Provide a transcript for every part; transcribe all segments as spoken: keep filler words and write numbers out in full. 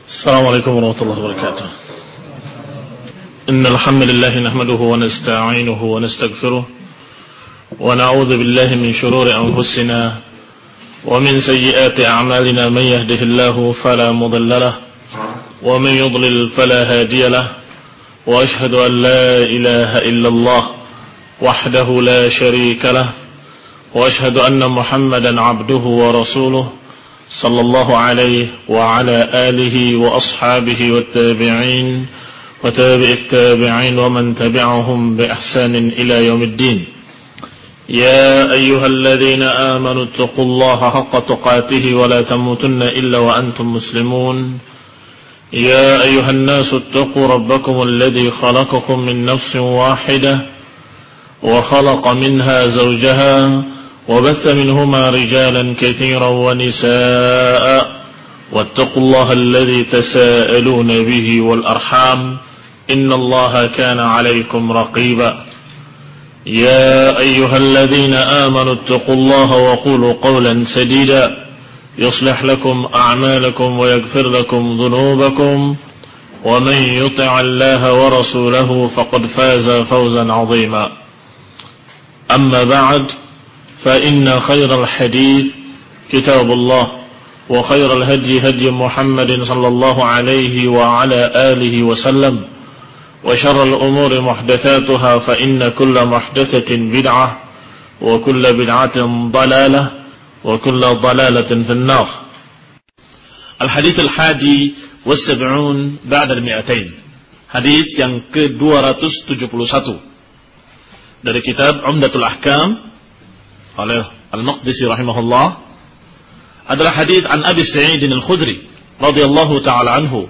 السلام عليكم ورحمة الله وبركاته. إن الحمد لله نحمده ونستعينه ونستغفره ونعوذ بالله من شرور أنفسنا ومن سيئات أعمالنا. من يهده الله فلا مضل له ومن يضلل فلا هادي له، وأشهد أن لا إله إلا الله وحده لا شريك له، وأشهد أن محمدا عبده ورسوله صلى الله عليه وعلى آله وأصحابه والتابعين وتابع التابعين ومن تبعهم بإحسان إلى يوم الدين. يا أيها الذين آمنوا اتقوا الله حق تقاته ولا تموتن إلا وأنتم مسلمون. يا أيها الناس اتقوا ربكم الذي خلقكم من نفس واحدة وخلق منها زوجها وبث منهما رجالا كثيرا ونساء، واتقوا الله الذي تساءلون به والأرحام إن الله كان عليكم رقيبا. يا أيها الذين آمنوا اتقوا الله وقولوا قولا سديدا يصلح لكم أعمالكم ويغفر لكم ذنوبكم، ومن يطع الله ورسوله فقد فاز فوزا عظيما. أما بعد، فإن خير الحديث كتاب الله، وخير الهدي هدي محمد صلى الله عليه وعلى آله وسلم، وشر الأمور محدثاتها فإن كل محدثة بدعة وكل بدعة ضلالة وكل ضلالة في النار. الحديث الحادي والسبعون بعد المئتين، hadis yang ke dua ratus tujuh puluh satu dari kitab Umdatul Ahkam oleh Al-Maqdisi rahimahullah, adalah hadis an Abi Sa'id Al-Khudri radhiyallahu ta'ala anhu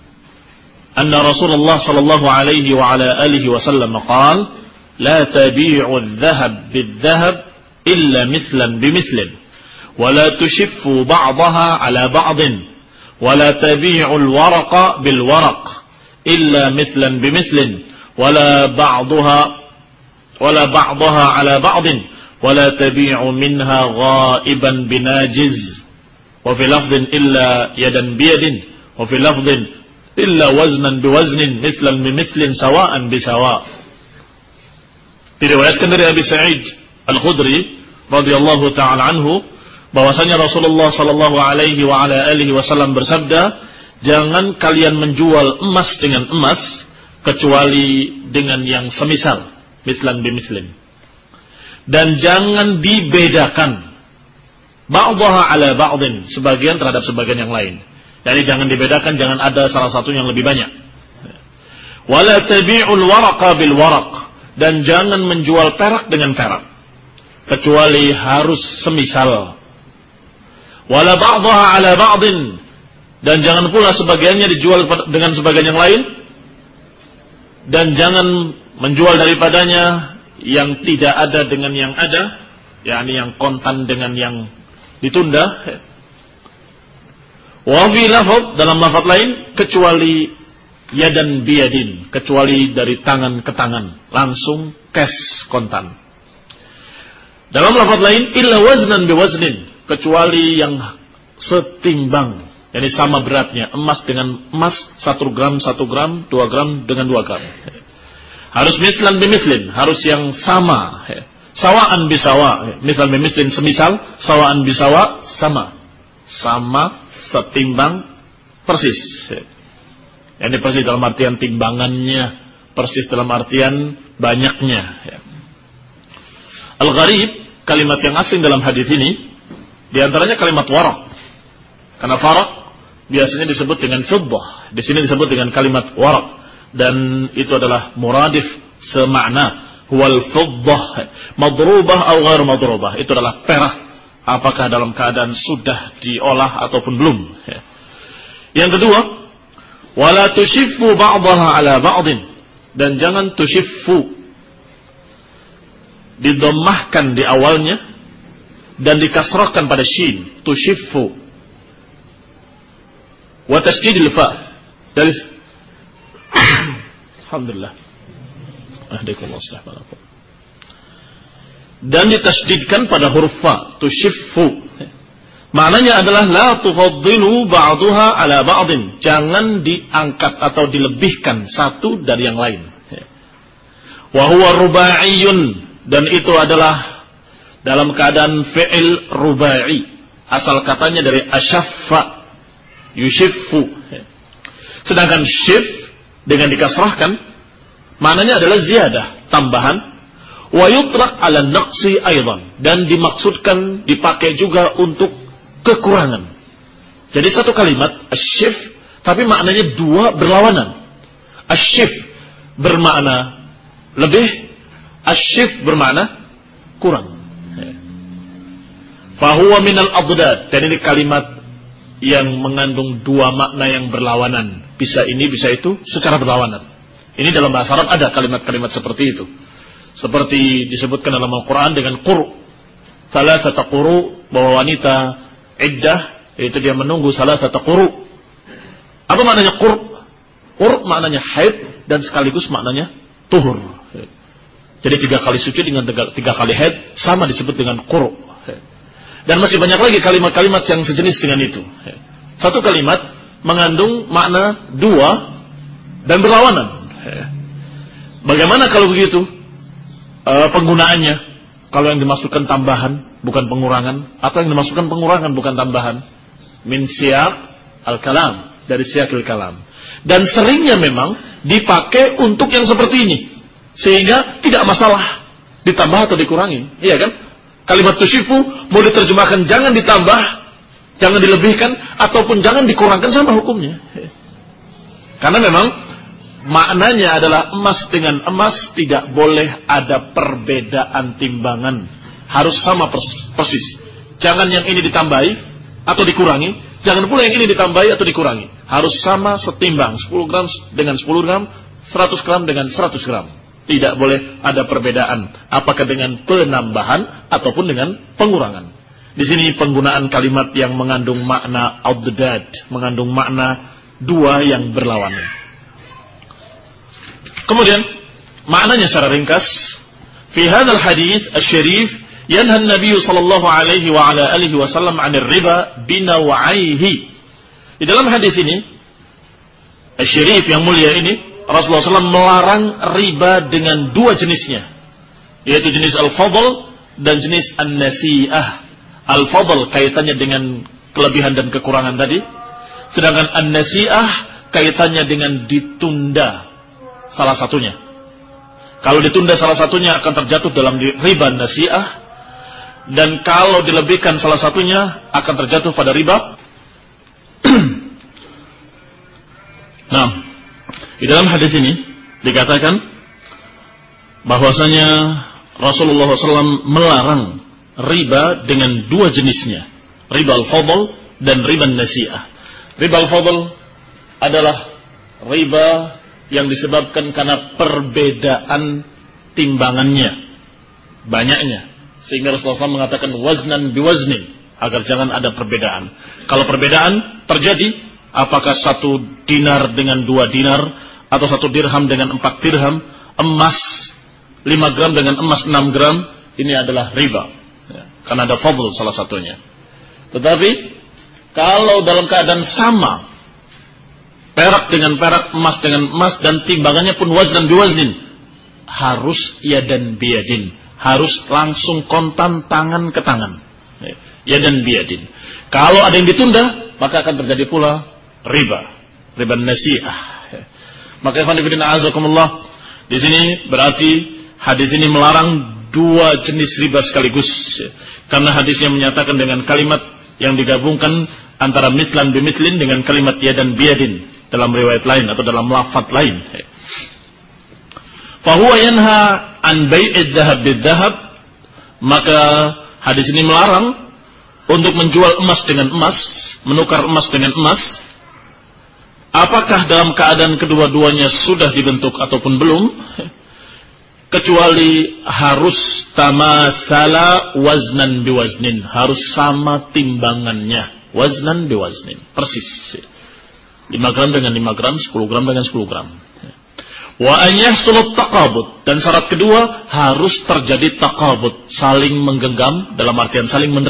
anna Rasulullah sallallahu alaihi wa ala alihi wasallam qala la tabi'u adh-dhahab bidh-dhahab illa mithlan bimithlin wa la tushiffu ba'daha ala ba'din wa la tabi'u al-waraqa bil-waraq illa mithlan bimithlin wa la ba'daha wa la ba'daha ala ba'din ولا تبيع منها غائبا بناجز وفي لفظ إلا يدا بيد وفي لفظ إلا وزنا بوزن مثلا بمثل سواء بسواء. Diriwayatkan dari Abi Sa'id Al-Khudri radhiyallahu ta'ala anhu bahwasanya Rasulullah sallallahu alaihi wa ala alihi wasallam bersabda, jangan kalian menjual emas dengan emas kecuali dengan yang semisal, mithlan bimithlin, dan jangan dibedakan ba'daha ala ba'din, sebagian terhadap sebagian yang lain. Jadi jangan dibedakan, jangan ada salah satu yang lebih banyak. Wala tabi'ul waraqa bil waraq, dan jangan menjual perak dengan perak kecuali harus semisal. Wala ba'daha ala ba'din, dan jangan pula sebagiannya dijual dengan sebagian yang lain, dan jangan menjual daripadanya yang tidak ada dengan yang ada, yakni yang kontan dengan yang ditunda. Wa fi lafaz, dalam lafaz lain, kecuali yadan biyadin, kecuali dari tangan ke tangan, langsung cash kontan. Dalam lafaz lain, illa waznan biwaznin, kecuali yang setimbang, yakni sama beratnya, emas dengan emas, satu gram satu gram, dua gram dengan dua gram. Harus mithlan bimithlin, harus yang sama, sawaan bisawa, mithlan bimithlin semisal, sawaan bisawa sama, sama, setimbang, persis. Ini persis dalam artian timbangannya, persis dalam artian banyaknya. Al-gharib, kalimat yang asing dalam hadis ini, diantaranya kalimat warak. Karena farak biasanya disebut dengan fiddah, di sini disebut dengan kalimat warak. Dan itu adalah muradif semakna, huwal fiddah madrubah atau ghair madrubah, itu adalah perak apakah dalam keadaan sudah diolah ataupun belum. Yang kedua, wala tushiffu ba'daha ala ba'din, dan jangan tushiffu, didomahkan di awalnya dan dikasrahkan pada shin, tushiffu, wa tasydidil fa, dari alhamdulillah. Dan ditasydidkan pada huruf fa, tushiffu. Maknanya adalah la tufaddilu ba'daha ala ba'din. Jangan diangkat atau dilebihkan satu dari yang lain. Wa huwa rubaiyun, dan itu adalah dalam keadaan fi'il rubai. Asal katanya dari asyaffa, yushiffu. Sedangkan shif dengan dikasrahkan maknanya adalah ziyadah, tambahan. Wa yutlaq ala naqsi aidan, dan dimaksudkan dipakai juga untuk kekurangan. Jadi satu kalimat asyif tapi maknanya dua berlawanan. Asyif bermakna lebih, asyif bermakna kurang. Fahuwa minal adad, dan ini kalimat yang mengandung dua makna yang berlawanan. Bisa ini, bisa itu, secara berlawanan. Ini dalam bahasa Arab ada kalimat-kalimat seperti itu. Seperti disebutkan dalam Al-Quran dengan qur. Salasata quru, bahwa wanita iddah, yaitu dia menunggu salasata quru. Apa maknanya qur? Qur maknanya haid dan sekaligus maknanya tuhur. Jadi tiga kali suci dengan tiga, tiga kali haid sama disebut dengan qur. Dan masih banyak lagi kalimat-kalimat yang sejenis dengan itu. Satu kalimat mengandung makna dua dan berlawanan. Bagaimana kalau begitu e, penggunaannya? Kalau yang dimasukkan tambahan bukan pengurangan, atau yang dimasukkan pengurangan bukan tambahan? Min siyaq al-kalam, dari siyaqil kalam. Dan seringnya memang dipakai untuk yang seperti ini, sehingga tidak masalah ditambah atau dikurangi. Iya kan? Kalimat tushifu mau diterjemahkan jangan ditambah, jangan dilebihkan, ataupun jangan dikurangkan, sama hukumnya. Karena memang maknanya adalah emas dengan emas tidak boleh ada perbedaan timbangan, harus sama persis. Jangan yang ini ditambahi atau dikurangi, jangan pula yang ini ditambahi atau dikurangi. Harus sama setimbang, sepuluh gram dengan sepuluh gram, seratus gram dengan seratus gram. Tidak boleh ada perbedaan, apakah dengan penambahan ataupun dengan pengurangan. Di sini penggunaan kalimat yang mengandung makna adad, mengandung makna dua yang berlawanan. Kemudian maknanya secara ringkas, fi hadzal hadits asy-syarif yanha an-nabiy sallallahu alaihi wa ala alihi wasallam 'anil riba binawaihi. Di dalam hadis ini asy-syarif yang mulia ini, Rasulullah shallallahu alaihi wasallam melarang riba dengan dua jenisnya, yaitu jenis al-fadl dan jenis an-nasi'ah. Al-fadl kaitannya dengan kelebihan dan kekurangan tadi, sedangkan an-nasi'ah kaitannya dengan ditunda salah satunya. Kalau ditunda salah satunya akan terjatuh dalam riba nasi'ah, dan kalau dilebihkan salah satunya akan terjatuh pada riba. Nah, di dalam hadis ini dikatakan bahwasanya Rasulullah shallallahu alaihi wasallam melarang riba dengan dua jenisnya, riba al-fadl dan riba nasi'ah. Riba al-fadl adalah riba yang disebabkan karena perbedaan timbangannya, banyaknya, sehingga Rasulullah shallallahu alaihi wasallam mengatakan waznan biwaznin, agar jangan ada perbedaan. Kalau perbedaan terjadi, apakah satu dinar dengan dua dinar, atau satu dirham dengan empat dirham, emas lima gram dengan emas enam gram, ini adalah riba, ya, karena ada fadl salah satunya. Tetapi kalau dalam keadaan sama, perak dengan perak, emas dengan emas, dan timbangannya pun waznan biwaznin, harus yadan biyadin, harus langsung kontan tangan ke tangan, ya, yadan biyadin. Kalau ada yang ditunda, maka akan terjadi pula riba, riba nasi'ah. Maka ikhwan fillah azakumullah, di sini berarti hadis ini melarang dua jenis riba sekaligus, karena hadisnya menyatakan dengan kalimat yang digabungkan antara mislan bimislin dengan kalimat yadan biyadin dalam riwayat lain atau dalam lafaz lain. Fahuwa yanha an bai'id dzahab bidzahab, maka hadis ini melarang untuk menjual emas dengan emas, menukar emas dengan emas. Apakah dalam keadaan kedua-duanya sudah dibentuk ataupun belum, kecuali harus tamathala waznan biwaznin, harus sama timbangannya, waznan biwaznin, persis, lima gram dengan lima gram, sepuluh gram dengan sepuluh gram. Wa an yahsulut taqabud, dan syarat kedua harus terjadi taqabud, saling menggenggam dalam artian saling menerima.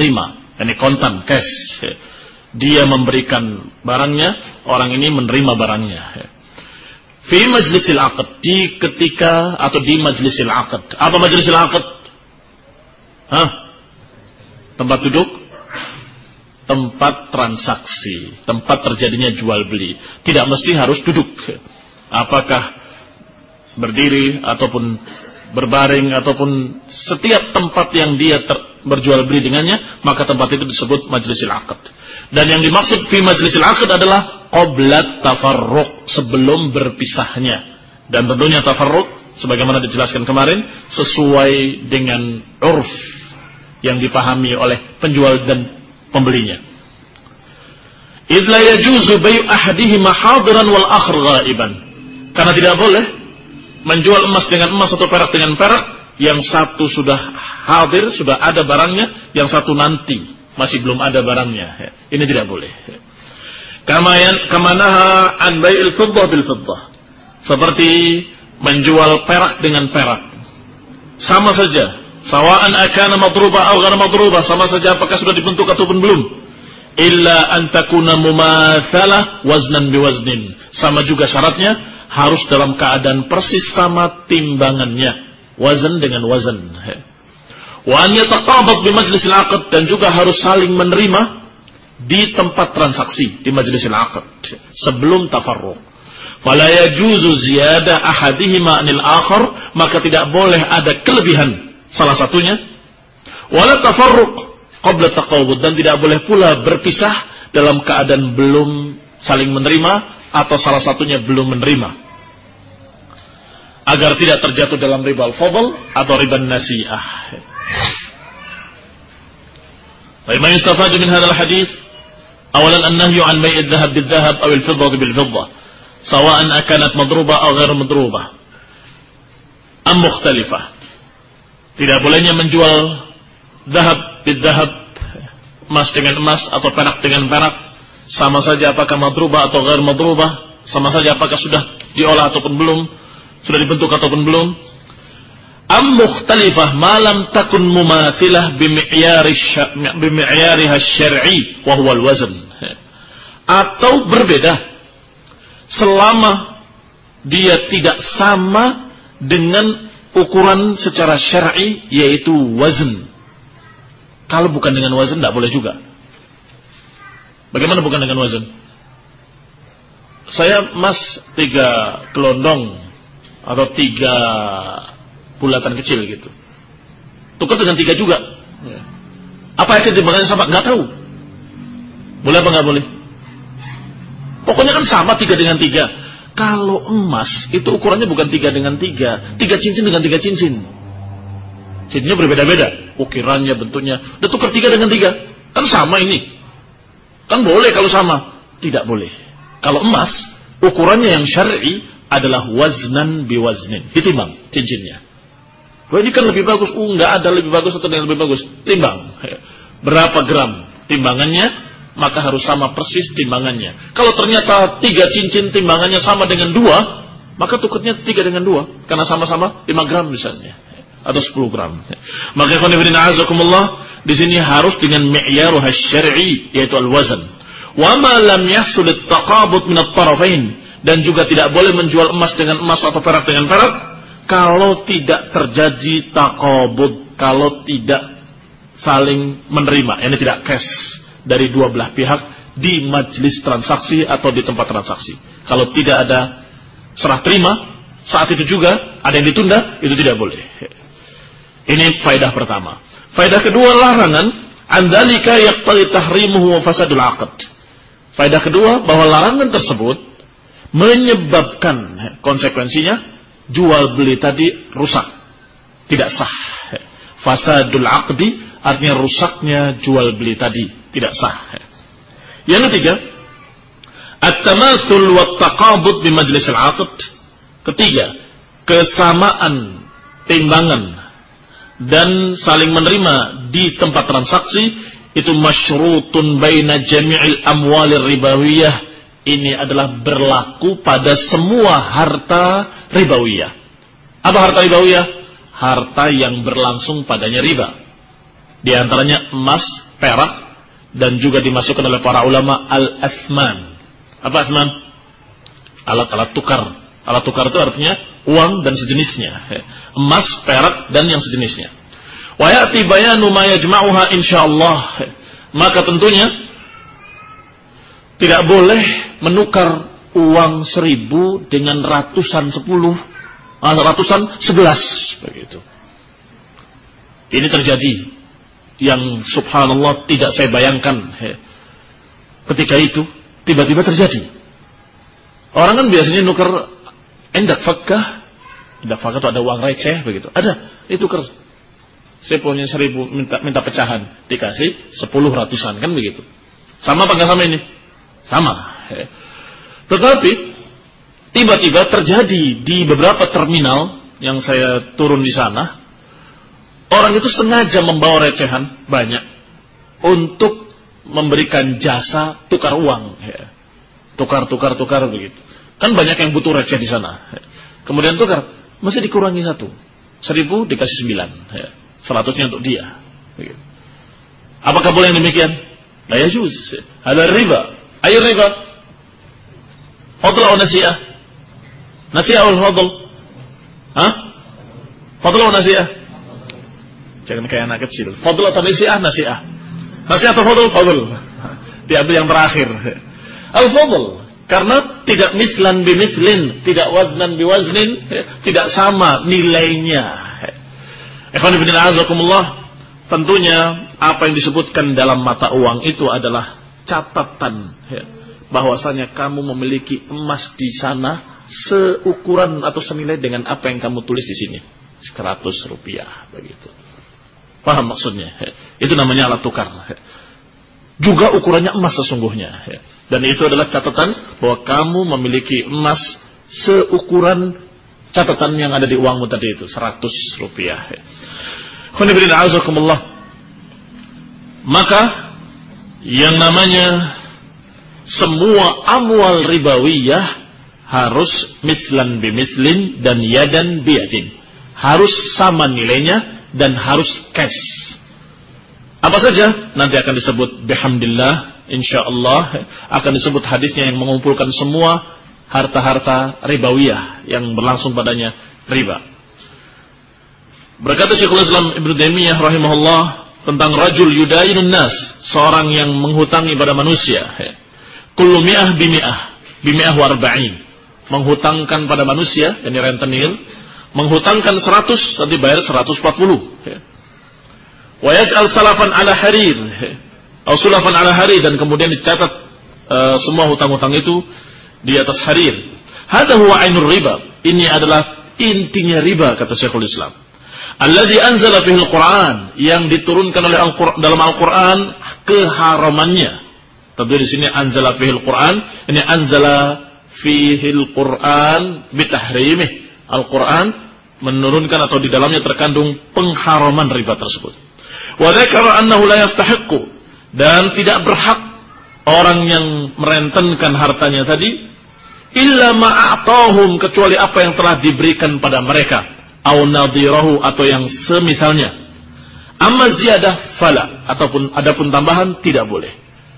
ini kontan, cash. Dia memberikan barangnya, orang ini menerima barangnya. Fi majlisil aqd, di ketika atau di majlisil aqd. Apa majlisil aqd? Hah? Tempat duduk? Tempat transaksi, tempat terjadinya jual beli. Tidak mesti harus duduk. Apakah berdiri ataupun berbaring ataupun setiap tempat yang dia ter- berjual beli dengannya, maka tempat itu disebut majlisil aqd. Dan yang dimaksud fi majlisil aqd adalah qablat tafarruq, sebelum berpisahnya. Dan tentunya tafarruq sebagaimana dijelaskan kemarin sesuai dengan urf yang dipahami oleh penjual dan pembelinya. Idz la yajuzu bay' ahadihima hadiran wal akhar ghaiban. Karena tidak boleh menjual emas dengan emas atau perak dengan perak, yang satu sudah hadir, sudah ada barangnya, yang satu nanti masih belum ada barangnya. Ini tidak boleh. Kamayan kamanaha an bai'il fiddah bil fiddah. Seperti menjual perak dengan perak. Sama saja. Sawa'an akana madruba aw ghairu madruba, sama saja apakah sudah dibentuk ataupun belum. Illa an takuna mumatsalah waznan biwaznin. Sama juga syaratnya harus dalam keadaan persis sama timbangannya. Wazan dengan wazan. Wa an yataqabad bi majlisil aqd, dan juga harus saling menerima di tempat transaksi, di majlisil aqd sebelum tafarruq. Fala yajuzu ziyada ahadihima anil akhar, maka tidak boleh ada kelebihan salah satunya. Wala tafarruq qabla taqawud, dan tidak boleh pula berpisah dalam keadaan belum saling menerima atau salah satunya belum menerima, agar tidak terjatuh dalam riba al-fadl atau riba nasi'ah. Wa ma yustafadu min hadzal hadits awalan an-nahyu an bai' adh-dhahab bil-dhahab aw al-fiddah bil-fiddah sawa'an akanat madruba aw ghairu madruba am mukhtalifah. Tidak bolehnya menjual dhahab bil-dhahab, emas dengan emas atau perak dengan perak, sama saja apakah madruba atau ghairu madruba, sama saja apakah sudah diolah ataupun belum, sudah dibentuk ataupun belum. Am mukhtalifah ma lam takun mumathilah bimi'yariha syar'i wa huwa al-wazn. Atau berbeda selama dia tidak sama dengan ukuran secara syar'i, yaitu wazn. Kalau bukan dengan wazn tidak boleh juga. Bagaimana bukan dengan wazn? Saya emas tiga gelondong atau tiga bulatan kecil gitu, tukar dengan tiga juga. Apa itu timbangannya sama? Nggak tahu. Boleh apa nggak boleh? Pokoknya kan sama tiga dengan tiga. Kalau emas itu ukurannya bukan tiga dengan tiga, tiga cincin dengan tiga cincin. Cincinnya berbeda-beda, ukirannya, bentuknya. Udah tukar tiga dengan tiga, kan sama ini. Kan boleh kalau sama? Tidak boleh. Kalau emas, ukurannya yang syar'i adalah waznan biwaznin, ditimbang cincinnya. Wah, ini kan lebih bagus. Uh, nggak ada lebih bagus atau yang lebih bagus. Timbang. Berapa gram timbangannya, maka harus sama persis timbangannya. Kalau ternyata tiga cincin timbangannya sama dengan dua, maka tukarnya tiga dengan dua, karena sama-sama lima gram misalnya, atau sepuluh gram. Maka khonifidin a'azakumullah, di sini harus dengan mi'yaruha syar'i, yaitu al-wazn. Wa ma lam yahsul at-taqabud min at-tarafain, dan juga tidak boleh menjual emas dengan emas atau perak dengan perak kalau tidak terjadi taqabud, kalau tidak saling menerima, ini tidak cash dari dua belah pihak di majelis transaksi atau di tempat transaksi. Kalau tidak ada serah terima, saat itu juga ada yang ditunda, itu tidak boleh. Ini faedah pertama. Faedah kedua, larangan andalika yaqtadi tahrimuhu wa fasadul aqd. Faedah kedua, bahwa larangan tersebut menyebabkan konsekuensinya jual beli tadi rusak, tidak sah. Fasadul aqdi artinya rusaknya jual beli tadi, tidak sah. Yang ketiga, at-tamatsul wa taqabud bi majlisil aqd. Ketiga, kesamaan timbangan dan saling menerima di tempat transaksi itu masyrutun baina jami'il amwalir ribawiyah. Ini adalah berlaku pada semua harta ribawiyah. Apa harta ribawiyah? Harta yang berlangsung padanya riba. Di antaranya emas, perak, dan juga dimasukkan oleh para ulama al-athman. Apa athman? Alat-alat tukar. Alat tukar itu artinya uang dan sejenisnya. Emas, perak, dan yang sejenisnya. Wa ya'ti bayanu ma yajma'uha insyaallah. Maka tentunya tidak boleh menukar uang seribu dengan ratusan sepuluh, ratusan sebelas, begitu. Ini terjadi yang subhanallah tidak saya bayangkan. Ketika itu tiba-tiba terjadi. Orang kan biasanya nukar endak fakkah, endak fakkah itu ada uang receh begitu. Ada, itu tukar. Saya punya seribu, minta, minta pecahan, dikasih sepuluh ratusan, kan begitu. Sama apa enggak sama ini? Sama. Tetapi tiba-tiba terjadi di beberapa terminal yang saya turun di sana, orang itu sengaja membawa recehan banyak untuk memberikan jasa tukar uang, tukar, tukar, tukar begitu. Kan banyak yang butuh receh di sana. Kemudian tukar, masih dikurangi satu, seribu dikasih sembilan, seratusnya untuk dia. Begitu. Apakah boleh yang demikian? La yajuz. Ada riba. Ayo riba. Fadl atau nasi'ah? Nasi'ah atau fadl? Hah? Fadl atau nasi'ah? Jangan kayak anak kecil. Fadl atau nasi'ah? Nasi'ah. Nasi'ah atau fadl? Fadl. Diambil yang terakhir. Al-fadl. Karena tidak mislan bimislin, tidak waznan biwaznin, tidak sama nilainya. Ikhwan fillah azakumullah, tentunya apa yang disebutkan dalam mata uang itu adalah catatan bahwasanya kamu memiliki emas di sana seukuran atau senilai dengan apa yang kamu tulis di sini, seratus rupiah begitu. Paham maksudnya? Itu namanya alat tukar. Juga ukurannya emas sesungguhnya. Dan itu adalah catatan bahwa kamu memiliki emas seukuran catatan yang ada di uangmu tadi itu, seratus rupiah. Khonibrin a'azakumullah. Maka yang namanya semua amwal ribawiyah harus mislan bimislin dan yadan biyadin. Harus sama nilainya dan harus cash. Apa saja? Nanti akan disebut bihamdillah, insyaallah akan disebut hadisnya yang mengumpulkan semua harta-harta ribawiyah yang berlangsung padanya riba. Berkata Syekhul Islam Ibnu Taimiyah rahimahullah tentang rajul yudainun nas, seorang yang menghutangi pada manusia. Kullu mi'ah bimi'ah, bimi'ah wa arba'in. Menghutangkan pada manusia, yakni rentenir, menghutangkan seratus, nanti bayar seratus empat puluh. Wa yaj'al salafan ala harir, atau sulafan ala harir, dan kemudian dicatat uh, semua hutang-hutang itu di atas harir. Hada huwa ainur riba. Ini adalah intinya riba, kata Syekhul Islam. Alladzi anzala fihi al-Qur'an, yang diturunkan oleh Al-Qur'an dalam Al-Qur'an keharamannya. Tentu di sini anzala fihi al-Qur'an, ini anzala fihi al-Qur'an bitahrimih. Al-Qur'an menurunkan atau di dalamnya terkandung pengharaman riba tersebut. Wa dzakara annahu la yastahiqqu, dan tidak berhak orang yang merentenkan hartanya tadi illa ma'atahum, kecuali apa yang telah diberikan pada mereka, au nadhirahu, atau yang semisalnya. Amma ziyadah fala, ataupun adapun tambahan tidak boleh.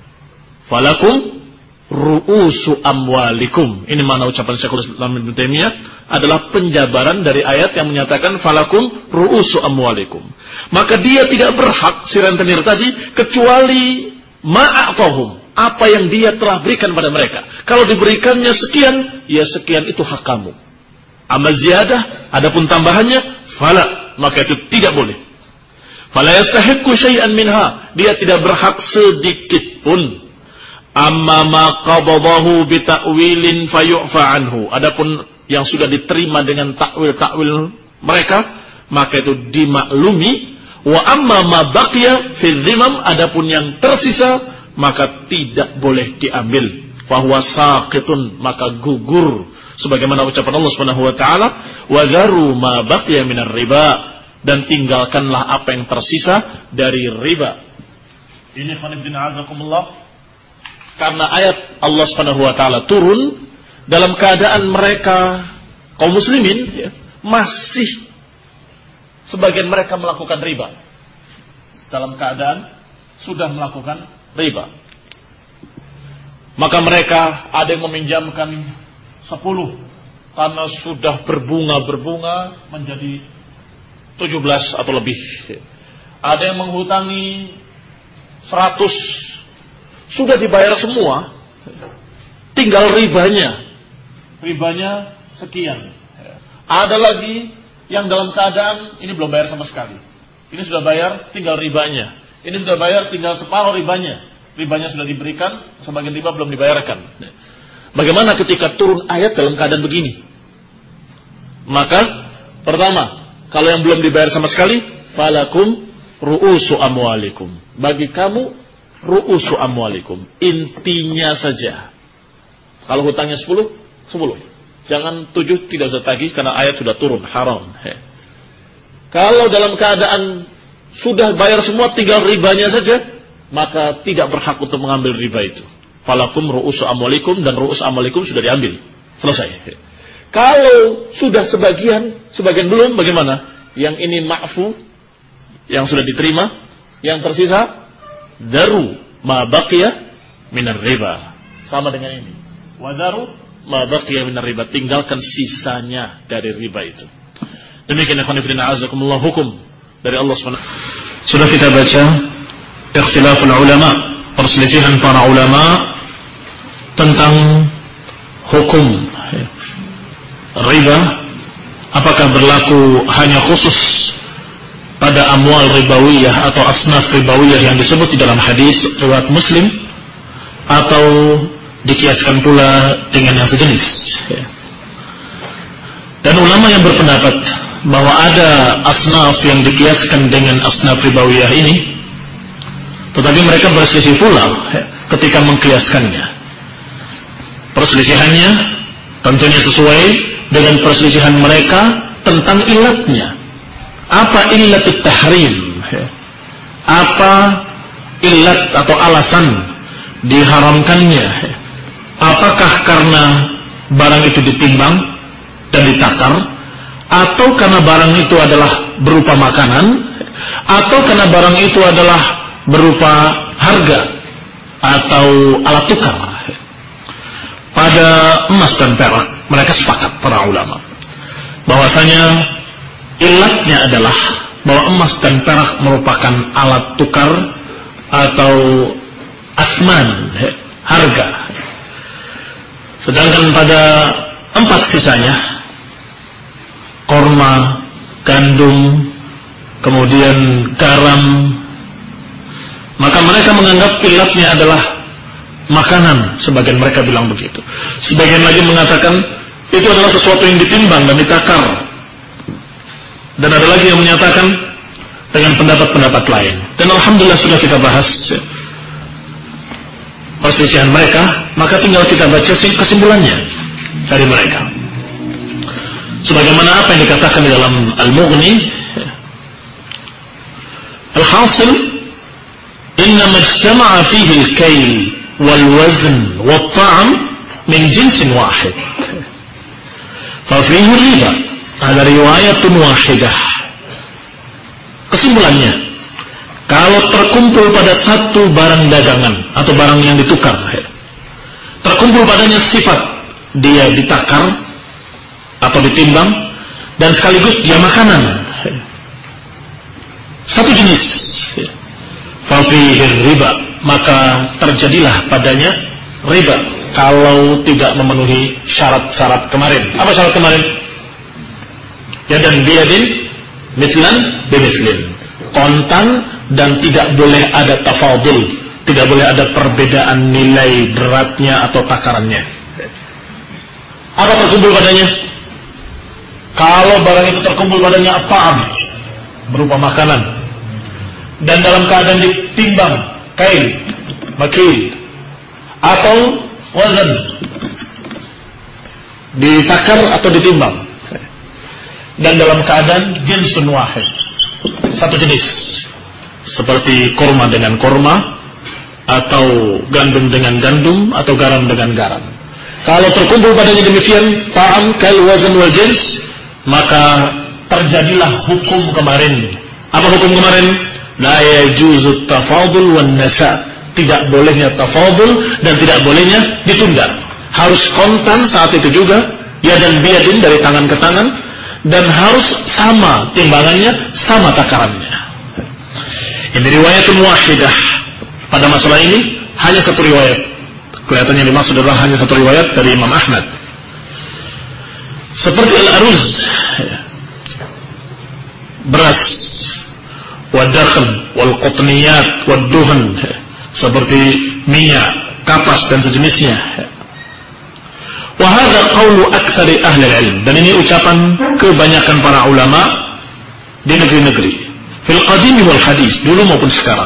Falakum ru'usu amwalikum. Ini makna ucapan Syekhul Islam Ibnu Taimiyah adalah penjabaran dari ayat yang menyatakan falakum ru'usu amwalikum. Maka dia tidak berhak, si rentenir tadi, kecuali ma'atahum, apa yang dia telah berikan pada mereka. Kalau diberikannya sekian, ya sekian itu hak kamu. Amma ziyadah, adapun tambahannya, fala, maka itu tidak boleh. Fala yastahiqqu syai'an minha, dia tidak berhak sedikit pun. Amma ma qabadahu bi ta'wilin fayu'fa anhu, adapun yang sudah diterima dengan takwil-takwil mereka, maka itu dimaklumi. Wa amma ma baqiya fi dhimam, adapun yang tersisa maka tidak boleh diambil. Fa huwa saqitun, maka gugur, sebagaimana ucapan Allah Subhanahu wa taala, wa dharu ma baqiya minar riba, dan tinggalkanlah apa yang tersisa dari riba. Ini khonibdina azakumullah, karena ayat Allah Subhanahu wa taala turun dalam keadaan mereka kaum muslimin ya, masih sebagian mereka melakukan riba. dalam keadaan sudah melakukan riba. Maka mereka ada yang meminjamkan sepuluh karena sudah berbunga-berbunga menjadi tujuh belas atau lebih. Ada yang menghutangi seratus, sudah dibayar semua, tinggal ribanya. Ribanya sekian. Ada lagi yang dalam keadaan ini belum bayar sama sekali. Ini sudah bayar, tinggal ribanya. Ini sudah bayar, tinggal separuh ribanya. Ribanya sudah diberikan, sebagian riba belum dibayarkan. Bagaimana ketika turun ayat dalam keadaan begini? Maka pertama, kalau yang belum dibayar sama sekali, falakum ru'usu amwalikum. Bagi kamu ru'usu amwalikum, intinya saja. Kalau hutangnya sepuluh, sepuluh. Jangan tujuh, tidak usah tagih karena ayat sudah turun, haram. He. Kalau dalam keadaan sudah bayar semua, tinggal ribanya saja, maka tidak berhak untuk mengambil riba itu. Falakum ru'usu amwalikum, dan ru'us amwalikum sudah diambil. Selesai. He. Kalau sudah sebagian, sebagian belum, bagaimana? Yang ini ma'fu, yang sudah diterima, yang tersisa daru ma baqiya minar riba. Sama dengan ini. Wa daru ma baqiya minar riba, tinggalkan sisanya dari riba itu. Demikian ikhwan fillah azakumullah hukum dari Allah Subhanahu wa taala. Sudah kita baca ikhtilaful ulama, perselisihan para ulama tentang hukum riba, apakah berlaku hanya khusus pada amwal ribawiyah atau asnaf ribawiyah yang disebut di dalam hadis riwayat Muslim, atau dikiaskan pula dengan yang sejenis. Dan ulama yang berpendapat bahwa ada asnaf yang dikiaskan dengan asnaf ribawiyah ini, tetapi mereka berselisih pula ketika mengkiaskannya. Perselisihannya tentunya sesuai dengan perselisihan mereka tentang ilatnya. Apa illatut tahrim? Apa illat atau alasan diharamkannya? Apakah karena barang itu ditimbang dan ditakar, atau karena barang itu adalah berupa makanan, atau karena barang itu adalah berupa harga atau alat tukar? Pada emas dan perak mereka sepakat para ulama bahwasanya illatnya adalah bahwa emas dan perak merupakan alat tukar atau asman, harga. Sedangkan pada empat sisanya, korma, gandum, kemudian garam, maka mereka menganggap illatnya adalah makanan. Sebagian mereka bilang begitu. Sebagian lagi mengatakan itu adalah sesuatu yang ditimbang dan ditakar. Dan ada lagi yang menyatakan dengan pendapat-pendapat lain. Dan alhamdulillah sudah kita bahas perselisihan mereka, maka tinggal kita baca kesimpulannya dari mereka. Sebagaimana apa yang dikatakan di dalam Al-Mughni, al-hasil innama ijtama'a fihi al-kayl wal-wazn wat-ta'am min jinsin wahid fa fihi riba ala riwayatun wahidah. Kesimpulannya, kalau terkumpul pada satu barang dagangan atau barang yang ditukar, terkumpul padanya sifat dia ditakar atau ditimbang dan sekaligus dia makanan, satu jenis, fa fihi riba, maka terjadilah padanya riba kalau tidak memenuhi syarat-syarat kemarin. Apa syarat kemarin? Yadan biyadin mithlan bimithlin, kontan dan tidak boleh ada tafadul, tidak boleh ada perbedaan nilai beratnya atau takarannya. Apa terkumpul padanya? Kalau barang itu terkumpul padanya ta'am, berupa makanan, dan dalam keadaan ditimbang, kail, makil, atau wazan, ditakar atau ditimbang, dan dalam keadaan jinsun wahid, satu jenis, seperti korma dengan korma, atau gandum dengan gandum, atau garam dengan garam. Kalau terkumpul padanya demikian, ta'am, kail, wazan, wal jins, maka terjadilah hukum kemarin. Apa hukum kemarin? La yajuzu tafadul wan nasa. Tidak bolehnya tafadul dan tidak bolehnya ditunda. Harus kontan saat itu juga, ya dan biadin dari tangan ke tangan, dan harus sama timbangannya, sama takarannya. Ini riwayatun wahidah. Pada masalah ini hanya satu riwayat. Kelihatannya dimaksud adalah hanya satu riwayat dari Imam Ahmad. Seperti al-aruz, beras, wadakhl, wal-qutniyat, wad-duhan, seperti minyak, kapas dan sejenisnya. Wa hadha qawlu aktsari ahli ilm, dan ini ucapan kebanyakan para ulama di negeri-negeri, fil qadim wal hadis, dulu maupun sekarang.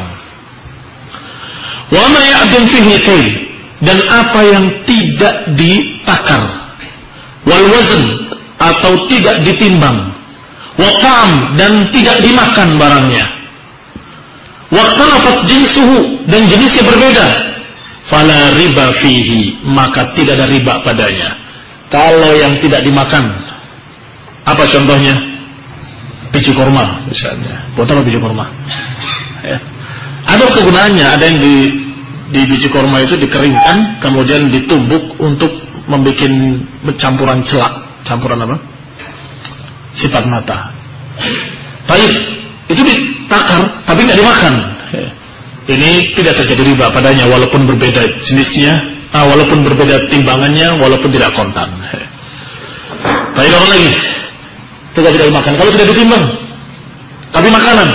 Wa ma ya'dun fihi kay, dan apa yang tidak ditakar, wal wazn, atau tidak ditimbang, wa ta'am, dan tidak dimakan barangnya, wa ikhtalafat jinsuhu, dan jenisnya berbeda, fala riba fihi, maka tidak ada riba padanya. Kalau yang tidak dimakan, apa contohnya? Biji kurma misalnya. Buat apa biji kurma? Ya. Ada kegunaannya, ada yang di, di biji kurma itu dikeringkan, kemudian ditumbuk untuk membuat campuran celak. Campuran apa? Sifat mata. Baik, itu ditakar, tapi nggak dimakan. Ya. Ini tidak terjadi riba padanya, walaupun berbeda jenisnya, ah, walaupun berbeda timbangannya, walaupun tidak kontan. Ya. Baik, orang lagi, tidak tidak dimakan. Kalau tidak ditimbang, tapi makanan,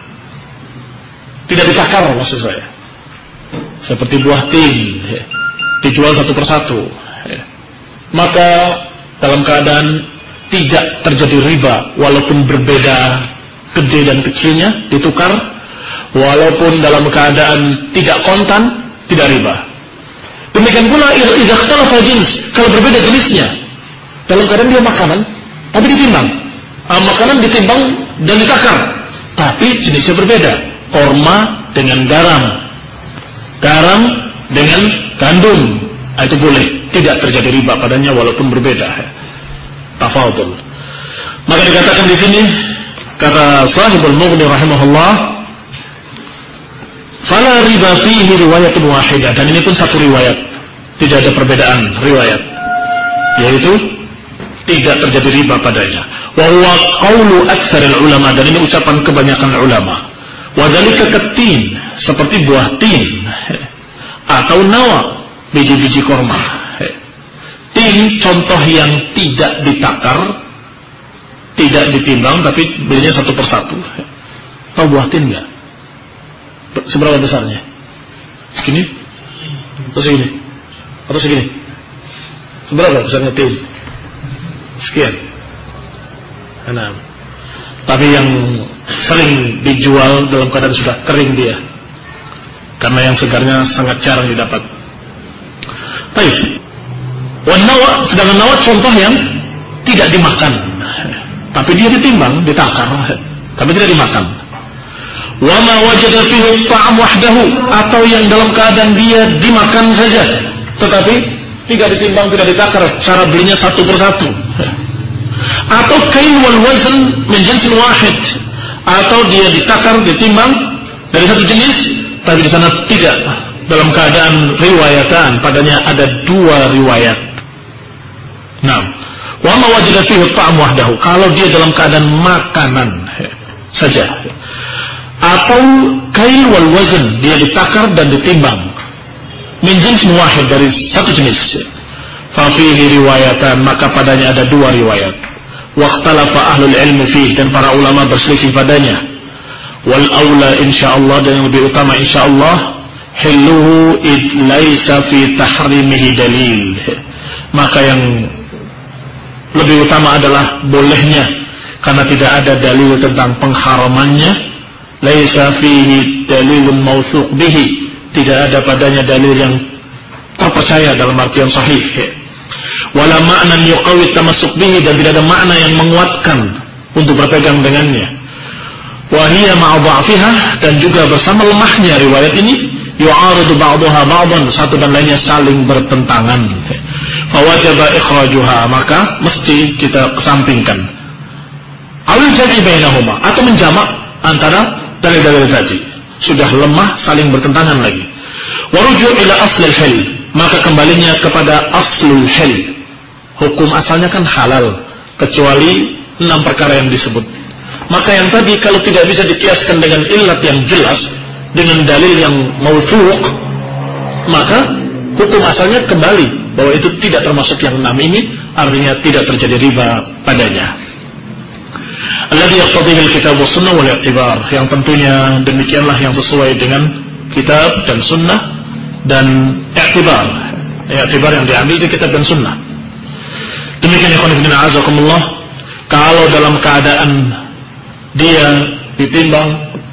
tidak ditakar maksud saya. Seperti buah tin, ya, dijual satu persatu, ya. Maka dalam keadaan tidak terjadi riba, walaupun berbeda gede dan kecilnya, ditukar, walaupun dalam keadaan tidak kontan, tidak riba. Demikian pula idza ikhtalafa jins, kalau berbeda jenisnya, dalam keadaan dia makanan, tapi ditimbang, ah, makanan ditimbang dan ditakar, tapi jenisnya berbeda. Korma dengan garam, garam dengan gandum, itu boleh, tidak terjadi riba padanya walaupun berbeda. Tafadul. Maka dikatakan di sini, kata Sahibul Mughni rahimahullah, fala riba fihi riwayatun wahidah, dan ini pun satu riwayat, tidak ada perbedaan riwayat, yaitu tidak terjadi riba padanya. Wa huwa qaulu aktsaril ulama, dan ini ucapan kebanyakan ulama. Wa dzalika katin, seperti buah tin, atau nawa, biji-biji korma. Tin contoh yang tidak ditakar, tidak ditimbang, tapi belinya satu persatu. Tahu buah tin nggak? Seberapa besarnya? Segini? Atau segini? Atau segini? Seberapa besarnya tin? Sekian. Enam. Tapi yang sering dijual dalam keadaan sudah kering dia, karena yang segarnya sangat jarang didapat. Baik. Wanawa, sedangkan nawa contoh yang tidak dimakan, tapi dia ditimbang, ditakar, tapi tidak dimakan. Wa ma wajada fihi ta'am wahdahu, atau yang dalam keadaan dia dimakan saja, tetapi tidak ditimbang, tidak ditakar, cara belinya satu persatu. Atau kain wal wazn min jinsin wahid, atau dia ditakar, ditimbang dari satu jenis, tapi di sana tidak, dalam keadaan riwayatan, padanya ada dua riwayat. Nah, wa ma wajada fihi ta'am wahdahu, kalau dia dalam keadaan makanan saja. Atau kail wal wazn, dia ditakar dan ditimbang min jinsin wahid, dari satu jenis. Fa fihi riwayatan, maka padanya ada dua riwayat. Wa ikhtalafa ahlul ilmi fihi, dan para ulama berselisih padanya. Wal aula insyaallah, dan yang lebih utama insyaallah, hilluhu id laisa fi tahrimihi dalil, maka yang lebih utama adalah bolehnya, karena tidak ada dalil tentang pengharamannya. Laisa fihi dalilun mawthuq bihi, tidak ada padanya dalil yang terpercaya dalam artian sahih. Wala ma'nan yuqawi tamassuk bihi, dan tidak ada makna yang menguatkan untuk berpegang dengannya. Wa hiya ma'a dha'fiha, dan juga bersama lemahnya riwayat ini, yu'aridu ba'daha ba'dan, satu dan lainnya saling bertentangan. Fawajaba ikhrajuha, maka mesti kita kesampingkan. Awil jam'i bainahuma, atau menjamak antara dalil-dalil tadi sudah lemah, saling bertentangan lagi. Waruju' ila aslil hil, maka kembalinya kepada aslul hil. Hukum asalnya kan halal, kecuali enam perkara yang disebut. Maka yang tadi kalau tidak bisa dikiaskan dengan illat yang jelas, dengan dalil yang mawthuq, maka hukum asalnya kembali bahwa itu tidak termasuk yang enam ini, artinya tidak terjadi riba padanya. Alladhi yaqtadihi al-kitab wa sunnah wal i'tibar, yang tentunya demikianlah yang sesuai dengan kitab dan sunnah dan i'tibar. I'tibar yang diambil di kitab dan sunnah. Demikian ikhwan fillah azakumullah, kalau dalam keadaan dia ditimbang,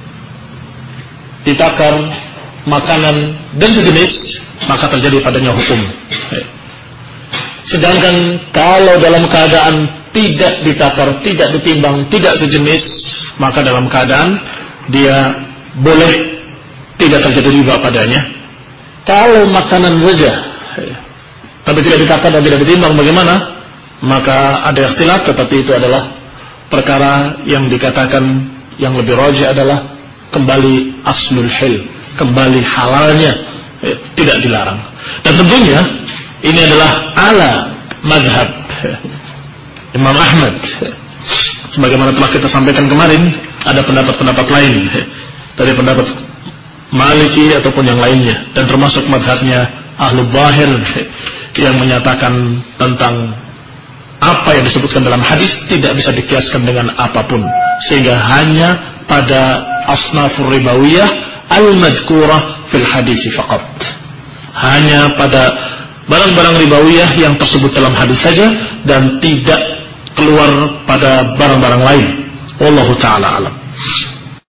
ditakar makanan dan sejenis, maka terjadi padanya hukum. Sedangkan kalau dalam keadaan tidak ditakar, tidak ditimbang, tidak sejenis, maka dalam keadaan dia boleh tidak terjadi riba padanya. Kalau makanan saja tapi tidak ditakar dan tidak ditimbang, bagaimana? Maka ada ikhtilaf, tetapi itu adalah perkara yang dikatakan yang lebih rajih adalah kembali aslul hil, kembali halalnya, tidak dilarang. Dan tentunya ini adalah ala madhab Imam Ahmad. Sebagaimana telah kita sampaikan kemarin, ada pendapat-pendapat lain dari pendapat Maliki ataupun yang lainnya, dan termasuk madhabnya Ahlul Zahir yang menyatakan tentang apa yang disebutkan dalam hadis tidak bisa dikiaskan dengan apapun, sehingga hanya pada asnafur ribawiyah al-madhkurah fil hadis faqat, hanya pada barang-barang ribawiyah yang tersebut dalam hadis saja dan tidak keluar pada barang-barang lain. Wallahu ta'ala alam.